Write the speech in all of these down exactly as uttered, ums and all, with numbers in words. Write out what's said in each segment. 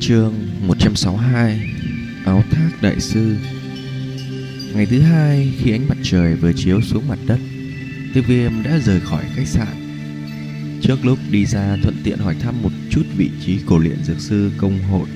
Chương một trăm sáu mươi hai. Áo thác đại sư. Ngày thứ hai, khi ánh mặt trời vừa chiếu xuống mặt đất, Tiêu Viêm đã rời khỏi khách sạn. Trước lúc đi ra, thuận tiện hỏi thăm một chút vị trí cổ luyện dược sư công hội.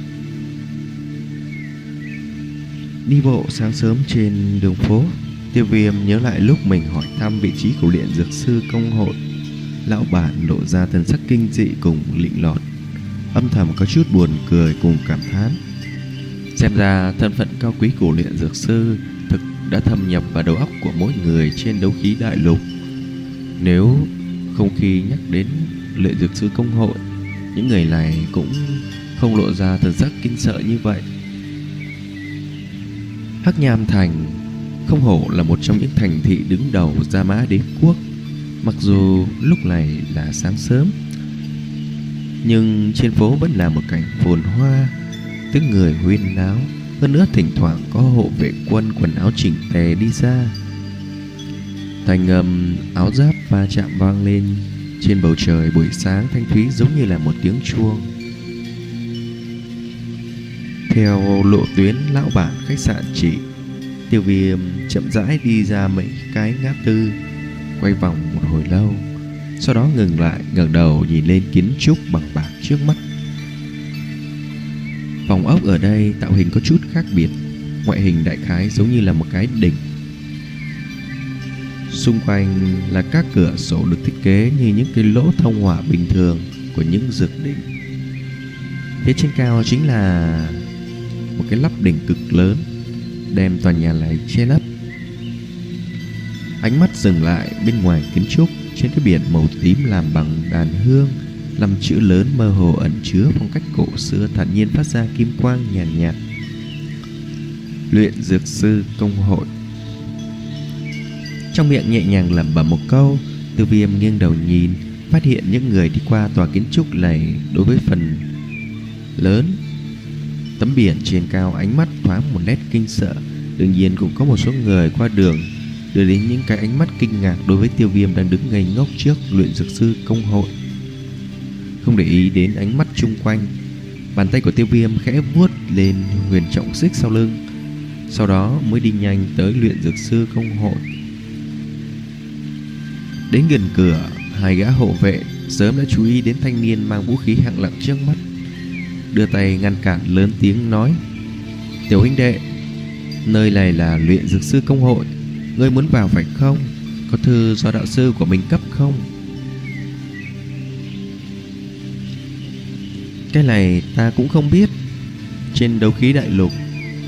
Đi bộ sáng sớm trên đường phố, Tiêu Viêm nhớ lại lúc mình hỏi thăm vị trí cổ luyện dược sư công hội. Lão bản lộ ra thần sắc kinh dị cùng lịnh lọt, âm thầm có chút buồn cười cùng cảm thán. Xem ra thân phận cao quý của luyện dược sư thực đã thâm nhập vào đầu óc của mỗi người trên đấu khí đại lục. Nếu không khi nhắc đến luyện dược sư công hội, những người này cũng không lộ ra thần sắc kinh sợ như vậy. Hắc Nham Thành không hổ là một trong những thành thị đứng đầu Gia Mã Đế quốc. Mặc dù lúc này là sáng sớm, nhưng trên phố vẫn là một cảnh phồn hoa, tiếng người huyên náo. Hơn nữa thỉnh thoảng có hộ vệ quân quần áo chỉnh tề đi ra. Thanh âm áo giáp va chạm vang lên trên bầu trời buổi sáng thanh thúy, giống như là một tiếng chuông. Theo lộ tuyến lão bản khách sạn chỉ, Tiêu Viêm chậm rãi đi ra mấy cái ngã tư, quay vòng một hồi lâu, sau đó ngừng lại, ngẩng đầu nhìn lên kiến trúc bằng bạc trước mắt. Phòng ốc ở đây tạo hình có chút khác biệt, ngoại hình đại khái giống như là một cái đỉnh. Xung quanh là các cửa sổ được thiết kế như những cái lỗ thông hỏa bình thường của những dược đỉnh. Phía trên cao chính là một cái lắp đỉnh cực lớn, đem tòa nhà này che lấp. Ánh mắt dừng lại bên ngoài kiến trúc, trên cái biển màu tím làm bằng đàn hương, năm chữ lớn mơ hồ ẩn chứa phong cách cổ xưa thản nhiên phát ra kim quang nhàn nhạt, nhạt. Luyện dược sư công hội. Trong miệng nhẹ nhàng lẩm bẩm một câu, Tiêu Viêm nghiêng đầu nhìn, phát hiện những người đi qua tòa kiến trúc này đối với phần lớn tấm biển trên cao ánh mắt thoáng một nét kinh sợ. Đương nhiên cũng có một số người qua đường đưa đến những cái ánh mắt kinh ngạc đối với Tiêu Viêm đang đứng ngây ngốc trước luyện dược sư công hội. Không để ý đến ánh mắt chung quanh, bàn tay của Tiêu Viêm khẽ vuốt lên huyền trọng xích sau lưng, sau đó mới đi nhanh tới luyện dược sư công hội. Đến gần cửa, hai gã hộ vệ sớm đã chú ý đến thanh niên mang vũ khí hạng nặng trước mắt, đưa tay ngăn cản, lớn tiếng nói: "Tiểu huynh đệ, nơi này là luyện dược sư công hội, ngươi muốn vào phải không? Có thư do đạo sư của mình cấp không?" "Cái này ta cũng không biết. Trên đấu khí đại lục,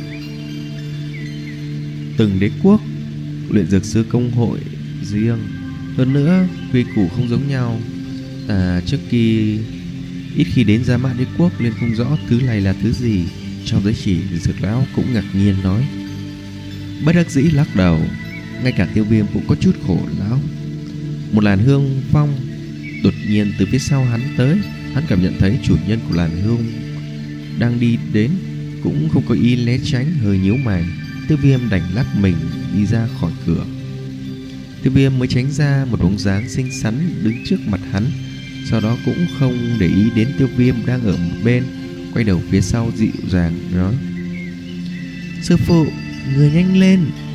từng đế quốc luyện dược sư công hội riêng, hơn nữa quy củ không giống nhau. Ta trước kia ít khi đến Gia Mã Đế quốc nên không rõ thứ này là thứ gì." Trong giới chỉ, Dược lão cũng ngạc nhiên nói. Bất đắc dĩ lắc đầu, ngay cả Tiêu Viêm cũng có chút khổ não. Một làn hương phong đột nhiên từ phía sau hắn tới. Hắn cảm nhận thấy chủ nhân của làn hương đang đi đến, cũng không có ý né tránh, hơi nhíu mày. Tiêu Viêm đành lắc mình đi ra khỏi cửa. Tiêu Viêm mới tránh ra một bóng dáng xinh xắn đứng trước mặt hắn, sau đó cũng không để ý đến Tiêu Viêm đang ở một bên, quay đầu phía sau dịu dàng nói: "Sư phụ, người nhanh lên."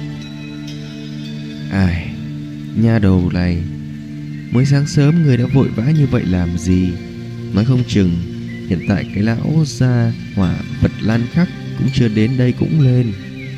"Ai, nha đầu này, mới sáng sớm người đã vội vã như vậy làm gì? Nói không chừng hiện tại cái lão gia hỏa vật lan khắc cũng chưa đến đây cũng lên."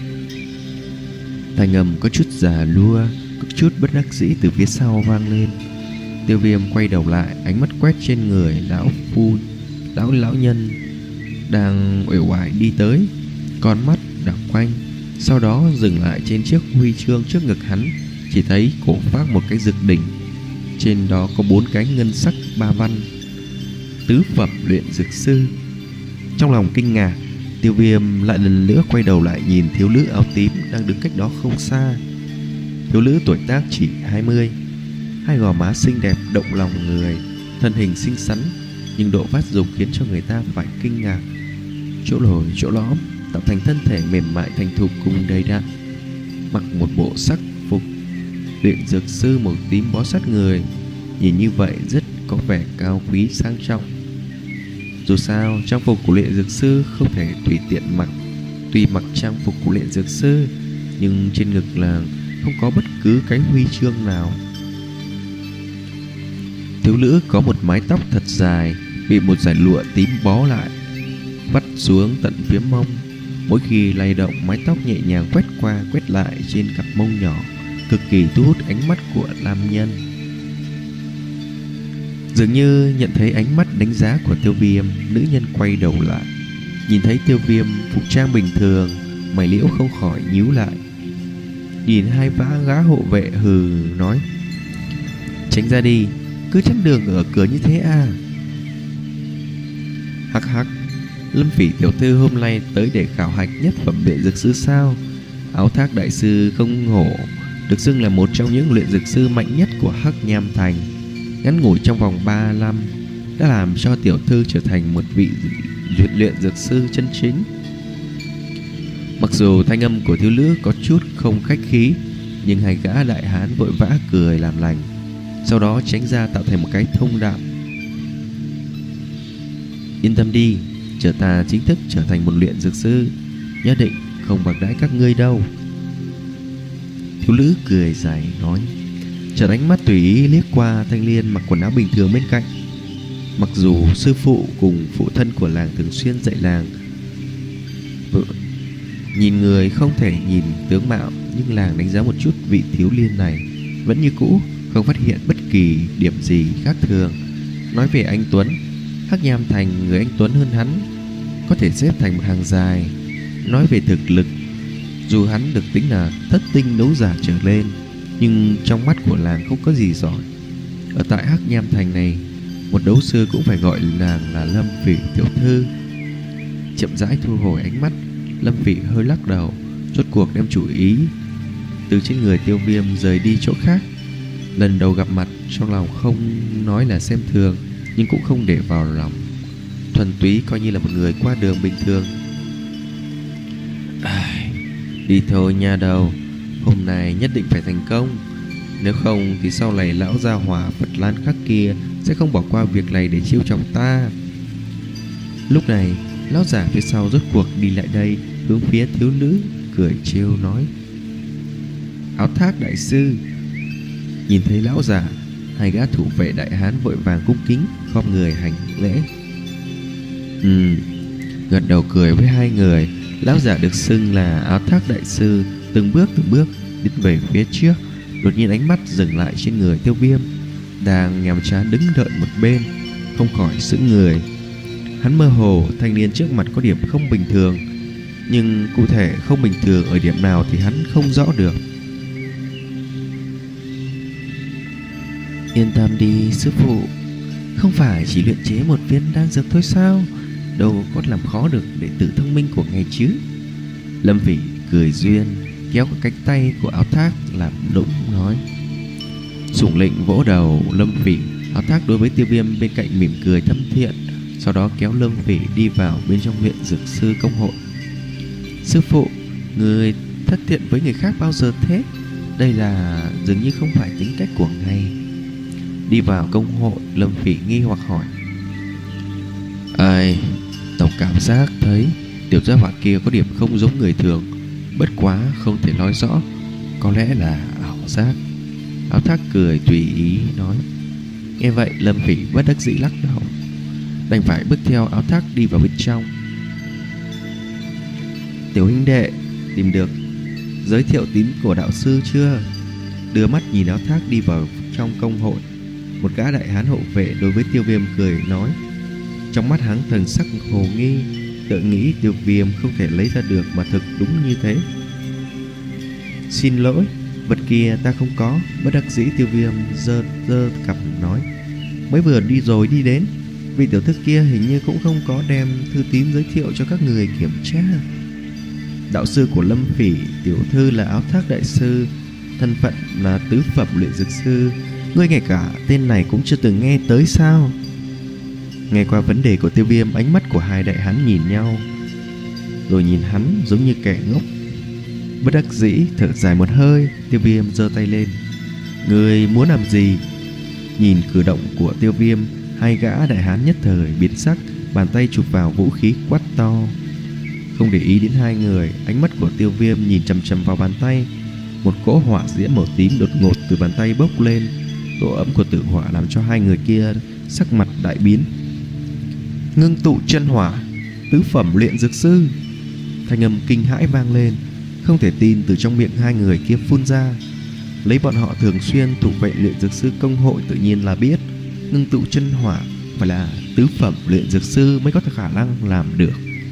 Thanh âm có chút già lua, có chút bất đắc dĩ từ phía sau vang lên. Tiêu Viêm quay đầu lại, ánh mắt quét trên người lão phu lão lão nhân đang uể oải đi tới, con mắt đảo quanh, sau đó dừng lại trên chiếc huy chương trước ngực hắn. Chỉ thấy cổ phác một cái dược đỉnh, trên đó có bốn cái ngân sắc ba văn: tứ phẩm luyện dược sư. Trong lòng kinh ngạc, Tiêu Viêm lại lần nữa quay đầu lại nhìn thiếu nữ áo tím đang đứng cách đó không xa. Thiếu nữ tuổi tác chỉ hai mươi, hai gò má xinh đẹp động lòng người, thân hình xinh xắn nhưng độ phát dục khiến cho người ta phải kinh ngạc. Chỗ lồi chỗ lõm tạo thành thân thể mềm mại thành thục cùng đầy đặn, mặc một bộ sắc phục luyện dược sư màu tím bó sát người, nhìn như vậy rất có vẻ cao quý sang trọng. Dù sao trang phục của luyện dược sư không thể tùy tiện mặc. Tuy mặc trang phục của luyện dược sư, nhưng trên ngực làng không có bất cứ cái huy chương nào. Thiếu nữ có một mái tóc thật dài, bị một dải lụa tím bó lại, vắt xuống tận phía mông. Mỗi khi lay động, mái tóc nhẹ nhàng quét qua quét lại trên cặp mông nhỏ, cực kỳ thu hút ánh mắt của nam nhân. Dường như nhận thấy ánh mắt đánh giá của Tiêu Viêm, nữ nhân quay đầu lại, nhìn thấy Tiêu Viêm phục trang bình thường, mày liễu không khỏi nhíu lại. Nhìn hai vã gã hộ vệ hừ nói: tránh ra đi, cứ chắn đường ở cửa như thế à? Hắc hắc, Lâm Phỉ tiểu thư hôm nay tới để khảo hạch nhất phẩm luyện dược sư sao? Áo Thác đại sư không hổ được xưng là một trong những luyện dược sư mạnh nhất của Hắc Nham Thành. Ngắn ngủi trong vòng ba năm đã làm cho tiểu thư trở thành một vị luyện luyện dược sư chân chính. Mặc dù thanh âm của thiếu nữ có chút không khách khí, nhưng hai gã đại hán vội vã cười làm lành, sau đó tránh ra tạo thành một cái thông đạo. Yên tâm đi, chờ ta chính thức trở thành một luyện dược sư, nhất định không bạc đãi các ngươi đâu. Thiếu nữ cười dài nói, chợt ánh mắt tùy ý liếc qua thanh niên mặc quần áo bình thường bên cạnh. Mặc dù sư phụ cùng phụ thân của làng thường xuyên dạy làng nhìn người không thể nhìn tướng mạo, nhưng làng đánh giá một chút vị thiếu niên này vẫn như cũ, không phát hiện bất kỳ điểm gì khác thường. Nói về anh tuấn, Hắc Nham Thành người anh tuấn hơn hắn có thể xếp thành một hàng dài. Nói về thực lực, dù hắn được tính là thất tinh đấu giả trở lên, nhưng trong mắt của làng không có gì giỏi. Ở tại Hắc Nham Thành này, một đấu sư cũng phải gọi nàng là Lâm Phỉ tiểu thư. Chậm rãi thu hồi ánh mắt, Lâm Phỉ hơi lắc đầu, rốt cuộc đem chủ ý từ trên người Tiêu Viêm rời đi chỗ khác. Lần đầu gặp mặt, trong lòng không nói là xem thường, nhưng cũng không để vào lòng, thuần túy coi như là một người qua đường bình thường. À, đi thôi nha đầu, hôm nay nhất định phải thành công, nếu không thì sau này lão gia hỏa Phật Lan Khắc kia sẽ không bỏ qua việc này để chiêu chọc ta. Lúc này lão giả phía sau rốt cuộc đi lại đây, hướng phía thiếu nữ cười trêu nói, Áo Thác đại sư. Nhìn thấy lão giả, hai gã thủ vệ đại hán vội vàng cung kính khom người hành lễ. Ừ, gật đầu cười với hai người. Lão giả được xưng là Áo Thác đại sư từng bước từng bước đi về phía trước. Đột nhiên ánh mắt dừng lại trên người Tiêu Viêm đang nhàm chán đứng đợi một bên, không khỏi sững người. Hắn mơ hồ thanh niên trước mặt có điểm không bình thường, nhưng cụ thể không bình thường ở điểm nào thì hắn không rõ được. Yên tâm đi sư phụ, không phải chỉ luyện chế một viên đan dược thôi sao, đâu có làm khó được đệ tử thông minh của ngài chứ. Lâm Phỉ cười duyên kéo cái cánh tay của Áo Thác làm đụng nói. Sủng lệnh vỗ đầu Lâm Phỉ, Áo Thác đối với Tiêu Viêm bên cạnh mỉm cười thâm thiện, sau đó kéo Lâm Phỉ đi vào bên trong viện dược sư công hội. Sư phụ, người thất thiện với người khác bao giờ thế? Đây là dường như không phải tính cách của ngài. Đi vào công hội, Lâm Phỉ nghi hoặc hỏi. Ai, tổng cảm giác thấy tiểu gia hỏa kia có điểm không giống người thường, bất quá không thể nói rõ, có lẽ là ảo giác. Áo Thác cười tùy ý nói. Nghe vậy Lâm Phỉ bất đắc dĩ lắc đầu, đành phải bước theo Áo Thác đi vào bên trong. Tiểu huynh đệ, tìm được giới thiệu tín của đạo sư chưa? Đưa mắt nhìn Áo Thác đi vào trong công hội, một gã đại hán hộ vệ đối với Tiêu Viêm cười nói. Trong mắt hắn thần sắc hồ nghi, tự nghĩ Tiêu Viêm không thể lấy ra được, mà thực đúng như thế. Xin lỗi, vật kia ta không có. Bất đắc dĩ Tiêu Viêm giơ giơ cặp nói. Mới vừa đi rồi đi đến, vị tiểu thư kia hình như cũng không có đem thư tín giới thiệu cho các người kiểm tra. Đạo sư của Lâm Phỉ tiểu thư là Áo Thác đại sư, thân phận là tứ phẩm luyện dược sư. Ngươi ngay cả tên này cũng chưa từng nghe tới sao? Nghe qua vấn đề của Tiêu Viêm, ánh mắt của hai đại hán nhìn nhau, rồi nhìn hắn giống như kẻ ngốc. Bất đắc dĩ thở dài một hơi, Tiêu Viêm giơ tay lên. Ngươi muốn làm gì? Nhìn cử động của Tiêu Viêm, hai gã đại hán nhất thời biến sắc, bàn tay chụp vào vũ khí quát to. Không để ý đến hai người, ánh mắt của Tiêu Viêm nhìn chằm chằm vào bàn tay. Một cỗ hỏa diễm màu tím đột ngột từ bàn tay bốc lên. Độ ấm của tử hỏa làm cho hai người kia sắc mặt đại biến. Ngưng tụ chân hỏa, tứ phẩm luyện dược sư. Thanh âm kinh hãi vang lên, không thể tin từ trong miệng hai người kia phun ra. Lấy bọn họ thường xuyên thủ vệ luyện dược sư công hội tự nhiên là biết, ngưng tụ chân hỏa phải là tứ phẩm luyện dược sư mới có khả năng làm được.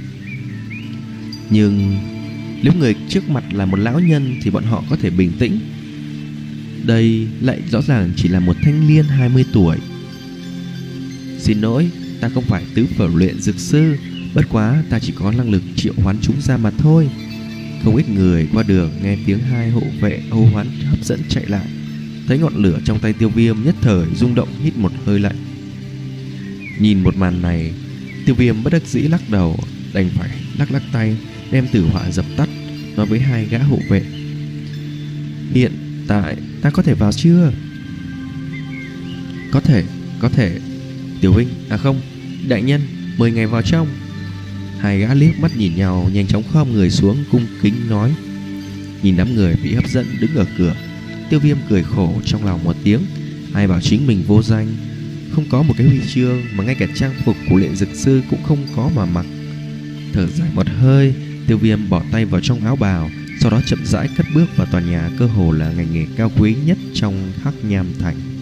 Nhưng nếu người trước mặt là một lão nhân thì bọn họ có thể bình tĩnh. Đây lại rõ ràng chỉ là một thanh niên hai mươi tuổi. Xin lỗi, ta không phải tứ phẩm luyện dược sư, bất quá ta chỉ có năng lực triệu hoán chúng ra mà thôi. Không ít người qua đường nghe tiếng hai hộ vệ hô hoán hấp dẫn chạy lại. Thấy ngọn lửa trong tay Tiêu Viêm nhất thời rung động, hít một hơi lạnh. Nhìn một màn này, Tiêu Viêm bất đắc dĩ lắc đầu, đành phải lắc lắc tay đem tử hỏa dập tắt, nói với hai gã hộ vệ: Hiện tại ta có thể vào chưa? Có thể, có thể. Tiểu huynh, à không, đại nhân, mời ngài vào trong. Hai gã liếc mắt nhìn nhau, nhanh chóng khom người xuống cung kính nói. Nhìn đám người bị hấp dẫn đứng ở cửa, Tiêu Viêm cười khổ trong lòng một tiếng. Ai bảo chính mình vô danh, không có một cái huy chương, mà ngay cả trang phục của luyện dược sư cũng không có mà mặc. Thở dài một hơi, Tiêu Viêm bỏ tay vào trong áo bào, sau đó chậm rãi cất bước vào tòa nhà cơ hồ là ngành nghề cao quý nhất trong Hắc Nham Thành.